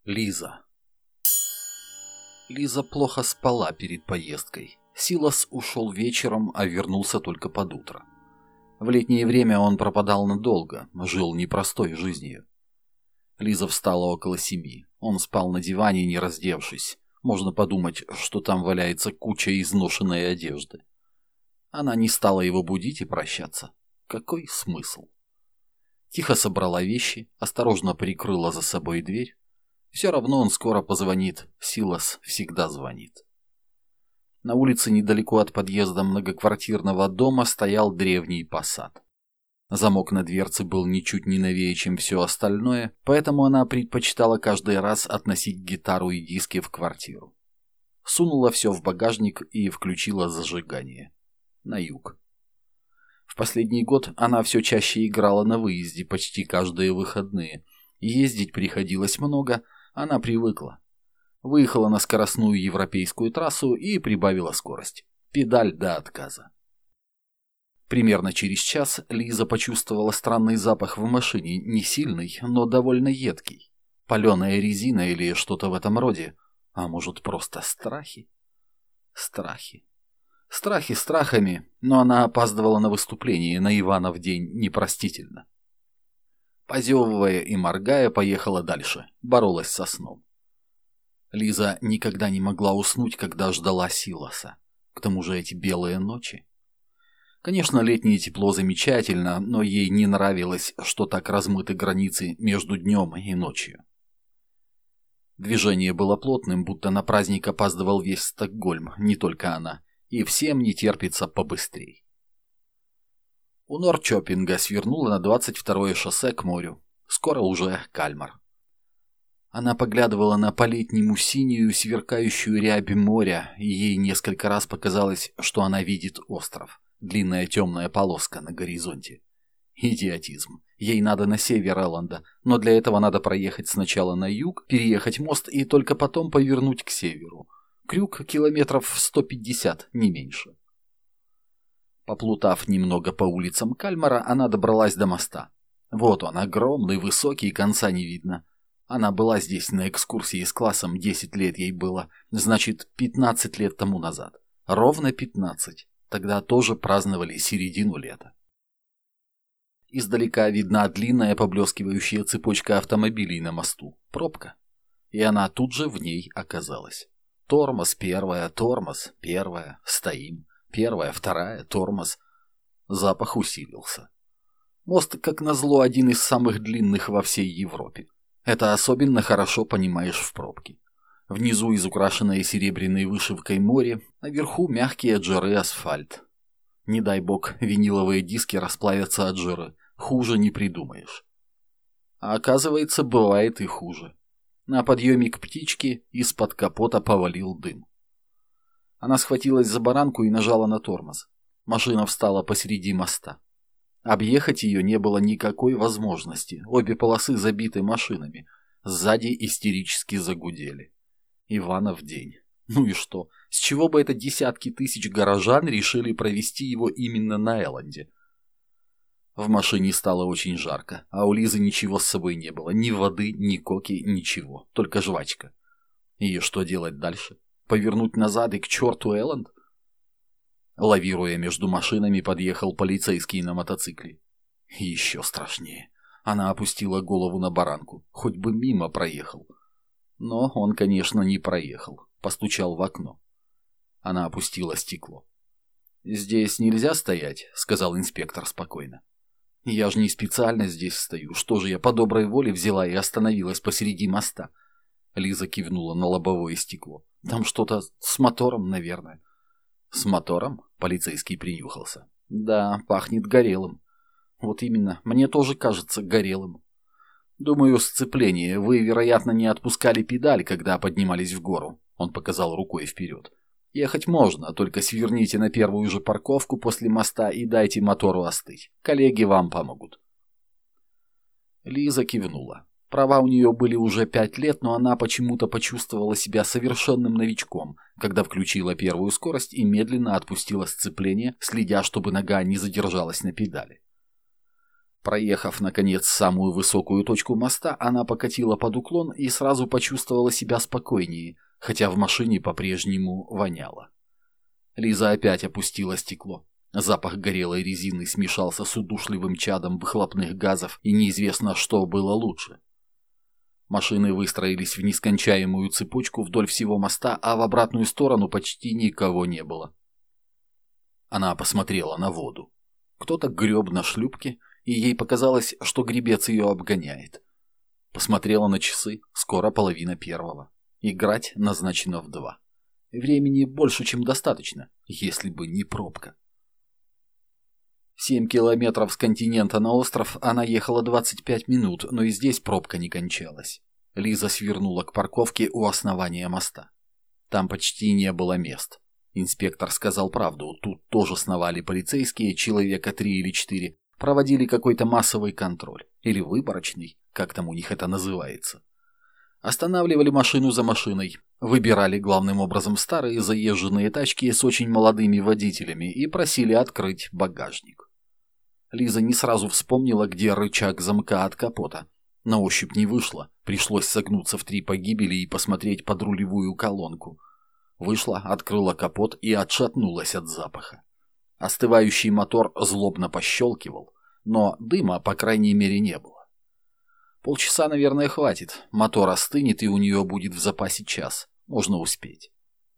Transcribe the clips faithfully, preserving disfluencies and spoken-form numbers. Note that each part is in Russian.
Лиза. Лиза плохо спала перед поездкой. Силас ушел вечером, а вернулся только под утро. В летнее время он пропадал надолго, жил непростой жизнью. Лиза встала около семи. Он спал на диване, не раздевшись. Можно подумать, что там валяется куча изношенной одежды. Она не стала его будить и прощаться. Какой смысл? Тихо собрала вещи, осторожно прикрыла за собой дверь. Все равно он скоро позвонит, Силас всегда звонит. На улице недалеко от подъезда многоквартирного дома стоял древний посад. Замок на дверце был ничуть не новее, чем все остальное, поэтому она предпочитала каждый раз относить гитару и диски в квартиру. Сунула все в багажник и включила зажигание. На юг. В последний год она все чаще играла на выезде почти каждые выходные. Ездить приходилось много, она привыкла. Выехала на скоростную европейскую трассу и прибавила скорость. Педаль до отказа. Примерно через час Лиза почувствовала странный запах в машине, не сильный, но довольно едкий. Паленая резина или что-то в этом роде. А может, просто страхи? Страхи. Страхи страхами, но она опаздывала на выступление на Иванов день непростительно. Позевывая и моргая, поехала дальше, боролась со сном. Лиза никогда не могла уснуть, когда ждала Силаса. К тому же эти белые ночи. Конечно, летнее тепло замечательно, но ей не нравилось, что так размыты границы между днем и ночью. Движение было плотным, будто на праздник опаздывал весь Стокгольм, не только она, и всем не терпится побыстрей. У Норрчопинга свернула на двадцать второе шоссе к морю. Скоро уже Кальмар. Она поглядывала на по-летнему синюю, сверкающую рябь моря, и ей несколько раз показалось, что она видит остров. Длинная темная полоска на горизонте. Идиотизм. Ей надо на север Элленда, но для этого надо проехать сначала на юг, переехать мост и только потом повернуть к северу. Крюк километров в сто пятьдесят, не меньше. Поплутав немного по улицам Кальмара, она добралась до моста. Вот он, огромный, высокий, конца не видно. Она была здесь на экскурсии с классом, десять лет ей было, значит, пятнадцать лет тому назад. Ровно пятнадцать. Тогда тоже праздновали середину лета. Издалека видна длинная поблескивающая цепочка автомобилей на мосту. Пробка. И она тут же в ней оказалась. Тормоз первая, тормоз первая, стоим. Первая, вторая, тормоз. Запах усилился. Мост, как назло, один из самых длинных во всей Европе. Это особенно хорошо понимаешь в пробке. Внизу изукрашенное серебряной вышивкой море, наверху мягкие от жиры асфальт. Не дай бог, виниловые диски расплавятся от жиры. Хуже не придумаешь. А оказывается, бывает и хуже. На подъеме к птичке из-под капота повалил дым. Она схватилась за баранку и нажала на тормоз. Машина встала посреди моста. Объехать ее не было никакой возможности. Обе полосы забиты машинами. Сзади истерически загудели. Иванов день. Ну и что? С чего бы это десятки тысяч горожан решили провести его именно на Элленде? В машине стало очень жарко, а у Лизы ничего с собой не было. Ни воды, ни коки, ничего. Только жвачка. И что делать дальше? Повернуть назад и к черту Элленд? Лавируя между машинами, подъехал полицейский на мотоцикле. Еще страшнее. Она опустила голову на баранку. Хоть бы мимо проехал. Но он, конечно, не проехал. Постучал в окно. Она опустила стекло. «Здесь нельзя стоять», — сказал инспектор спокойно. «Я же не специально здесь стою. Что же я по доброй воле взяла и остановилась посреди моста?» Лиза кивнула на лобовое стекло. «Там что-то с мотором, наверное». «С мотором?» — полицейский принюхался. «Да, пахнет горелым». «Вот именно. Мне тоже кажется горелым». «Думаю, сцепление. Вы, вероятно, не отпускали педаль, когда поднимались в гору». Он показал рукой вперед. «Ехать можно, только сверните на первую же парковку после моста и дайте мотору остыть. Коллеги вам помогут». Лиза кивнула. Права у нее были уже пять лет, но она почему-то почувствовала себя совершенным новичком, когда включила первую скорость и медленно отпустила сцепление, следя, чтобы нога не задержалась на педали. Проехав, наконец, самую высокую точку моста, она покатила под уклон и сразу почувствовала себя спокойнее, хотя в машине по-прежнему воняло. Лиза опять опустила стекло. Запах горелой резины смешался с удушливым чадом выхлопных газов, и неизвестно, что было лучше. Машины выстроились в нескончаемую цепочку вдоль всего моста, а в обратную сторону почти никого не было. Она посмотрела на воду. Кто-то греб на шлюпке, и ей показалось, что гребец ее обгоняет. Посмотрела на часы, скоро половина первого. Играть назначено в два. Времени больше, чем достаточно, если бы не пробка. Семь километров с континента на остров она ехала двадцать пять минут, но и здесь пробка не кончалась. Лиза свернула к парковке у основания моста. Там почти не было мест. Инспектор сказал правду, тут тоже сновали полицейские, человека три или четыре, проводили какой-то массовый контроль, или выборочный, как там у них это называется. Останавливали машину за машиной, выбирали главным образом старые заезженные тачки с очень молодыми водителями и просили открыть багажник. Лиза не сразу вспомнила, где рычаг замка от капота. На ощупь не вышло, пришлось согнуться в три погибели и посмотреть под рулевую колонку. Вышла, открыла капот и отшатнулась от запаха. Остывающий мотор злобно пощелкивал, но дыма, по крайней мере, не было. Полчаса, наверное, хватит. Мотор остынет, и у нее будет в запасе час. Можно успеть.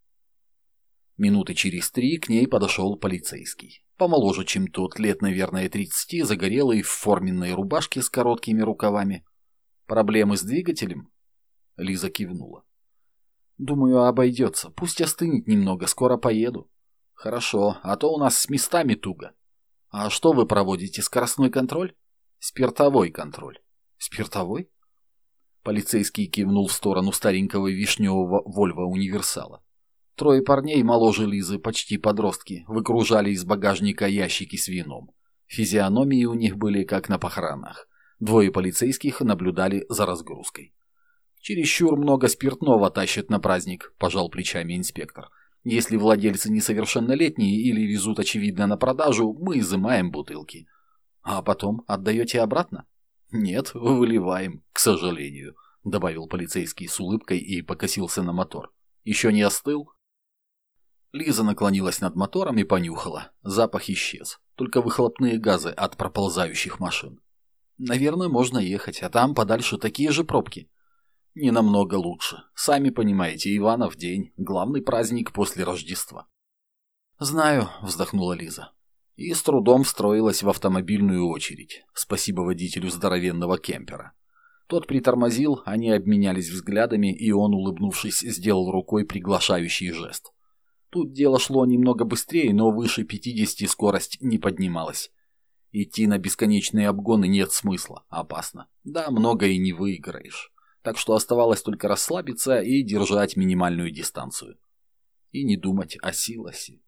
Минуты через три к ней подошел полицейский. Помоложе, чем тот, лет, наверное, тридцати, загорелый, в форменной рубашке с короткими рукавами. «Проблемы с двигателем?» Лиза кивнула. «Думаю, обойдется. Пусть остынет немного, скоро поеду». «Хорошо, а то у нас с местами туго». «А что вы проводите, скоростной контроль?» «Спиртовой контроль». «Спиртовой?» Полицейский кивнул в сторону старенького вишневого Вольво универсала. Трое парней моложе Лизы, почти подростки, выгружали из багажника ящики с вином. Физиономии у них были как на похоронах. Двое полицейских наблюдали за разгрузкой. «Чересчур много спиртного тащат на праздник», – пожал плечами инспектор. «Если владельцы несовершеннолетние или везут, очевидно, на продажу, мы изымаем бутылки». «А потом отдаете обратно?» «Нет, выливаем, к сожалению», – добавил полицейский с улыбкой и покосился на мотор. «Еще не остыл?» Лиза наклонилась над мотором и понюхала. Запах исчез. Только выхлопные газы от проползающих машин. «Наверное, можно ехать, а там подальше такие же пробки». «Не намного лучше. Сами понимаете, Иванов день. Главный праздник после Рождества». «Знаю», — вздохнула Лиза. И с трудом встроилась в автомобильную очередь. Спасибо водителю здоровенного кемпера. Тот притормозил, они обменялись взглядами, и он, улыбнувшись, сделал рукой приглашающий жест. Тут дело шло немного быстрее, но выше пятидесяти скорость не поднималась. Идти на бесконечные обгоны нет смысла, опасно. Да, много и не выиграешь. Так что оставалось только расслабиться и держать минимальную дистанцию. И не думать о Силасе.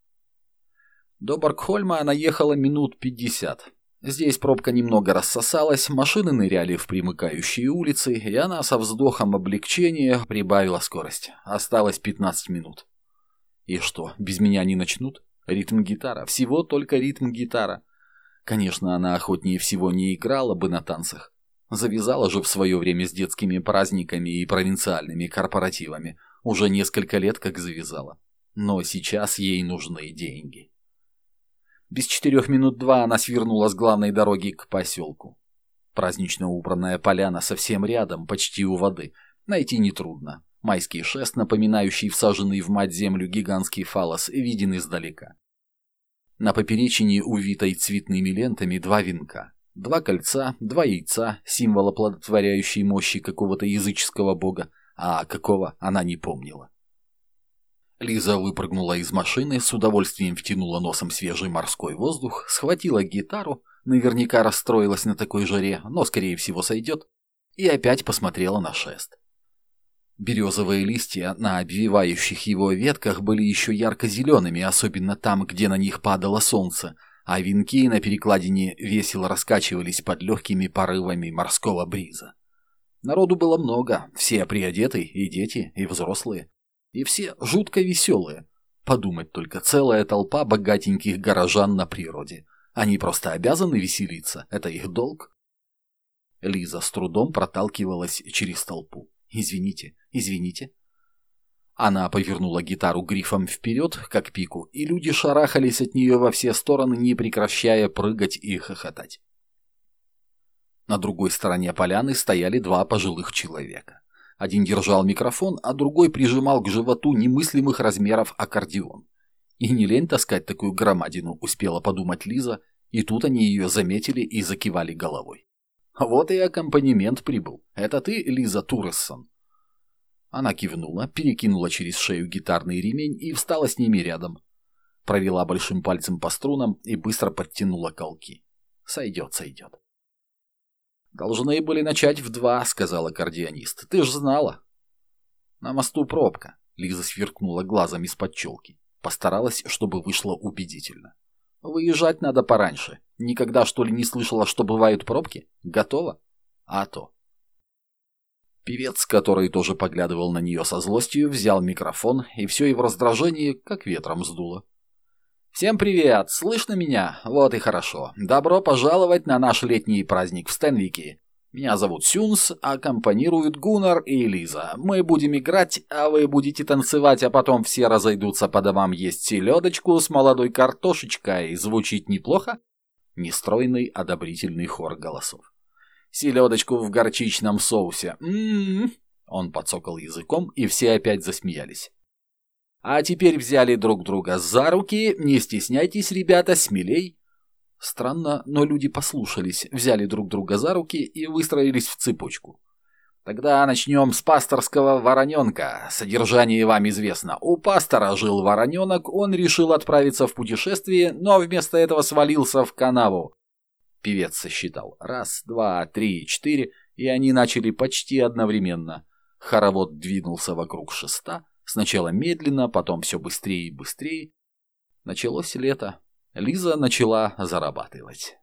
До Боргхольма она ехала минут пятьдесят. Здесь пробка немного рассосалась, машины ныряли в примыкающие улицы, и она со вздохом облегчения прибавила скорость. Осталось пятнадцать минут. И что, без меня не начнут? Ритм-гитара, всего только ритм-гитара. Конечно, она охотнее всего не играла бы на танцах. Завязала же в свое время с детскими праздниками и провинциальными корпоративами. Уже несколько лет как завязала. Но сейчас ей нужны деньги. Без четырех минут два она свернула с главной дороги к поселку. Празднично убранная поляна совсем рядом, почти у воды. Найти нетрудно. Майский шест, напоминающий всаженный в мать землю гигантский фаллос, виден издалека. На поперечине, увитой цветными лентами, два венка. Два кольца, два яйца, символ оплодотворяющей мощи какого-то языческого бога, а какого она не помнила. Лиза выпрыгнула из машины, с удовольствием втянула носом свежий морской воздух, схватила гитару, наверняка расстроилась на такой жаре, но скорее всего сойдет, и опять посмотрела на шест. Березовые листья на обвивающих его ветках были еще ярко-зелеными, особенно там, где на них падало солнце, а венки на перекладине весело раскачивались под легкими порывами морского бриза. Народу было много, все приодеты, и дети, и взрослые, и все жутко веселые. Подумать только, целая толпа богатеньких горожан на природе. Они просто обязаны веселиться, это их долг. Лиза с трудом проталкивалась через толпу. «Извините, извините». Она повернула гитару грифом вперед, как пику, и люди шарахались от нее во все стороны, не прекращая прыгать и хохотать. На другой стороне поляны стояли два пожилых человека. Один держал микрофон, а другой прижимал к животу немыслимых размеров аккордеон. И не лень таскать такую громадину, успела подумать Лиза, и тут они ее заметили и закивали головой. «Вот и аккомпанемент прибыл. Это ты, Лиза Турессон?» Она кивнула, перекинула через шею гитарный ремень и встала с ними рядом. Провела большим пальцем по струнам и быстро подтянула колки. «Сойдет, сойдет». «Должны были начать в два», — сказал аккордеонист. «Ты ж знала». «На мосту пробка», — Лиза сверкнула глазом из-под челки. Постаралась, чтобы вышло убедительно. «Выезжать надо пораньше. Никогда, что ли, не слышала, что бывают пробки? Готово? А то». Певец, который тоже поглядывал на нее со злостью, взял микрофон, и все его раздражение как ветром сдуло. «Всем привет! Слышно меня? Вот и хорошо. Добро пожаловать на наш летний праздник в Стенвике. Меня зовут Сюнс, аккомпанируют Гуннар и Лиза. Мы будем играть, а вы будете танцевать, а потом все разойдутся по домам есть селедочку с молодой картошечкой. Звучит неплохо?» Нестройный одобрительный хор голосов. «Селедочку в горчичном соусе. М-м-м!» Он подсокал языком, и все опять засмеялись. «А теперь взяли друг друга за руки. Не стесняйтесь, ребята, смелей». Странно, но люди послушались, взяли друг друга за руки и выстроились в цепочку. «Тогда начнем с пасторского вороненка. Содержание вам известно. У пастора жил вороненок, он решил отправиться в путешествие, но вместо этого свалился в канаву». Певец сосчитал. Раз, два, три, четыре, и они начали почти одновременно. Хоровод двинулся вокруг шеста, сначала медленно, потом все быстрее и быстрее. Началось лето. Лиза начала зарабатывать.